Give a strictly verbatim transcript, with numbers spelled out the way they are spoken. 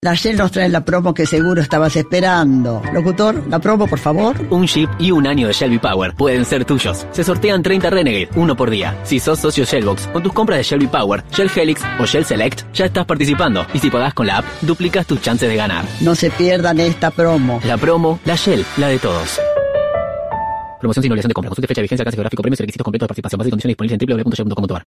La Shell nos trae la promo que seguro estabas esperando. Locutor, la promo, por favor. Un Jeep y un año de Shell V-Power pueden ser tuyos. Se sortean treinta Renegade, uno por día. Si sos socio Shellbox, con tus compras de Shell V-Power, Shell Helix o Shell Select, ya estás participando. Y si pagás con la app, duplicas tus chances de ganar. No se pierdan esta promo. La promo, la Shell, la de todos. Promoción sin obligación de compra. Consulte fecha de vigencia, alcance geográfico, premios y requisitos completos de participación. Bases y condiciones disponibles en doble u doble u doble u punto shell punto com punto a r.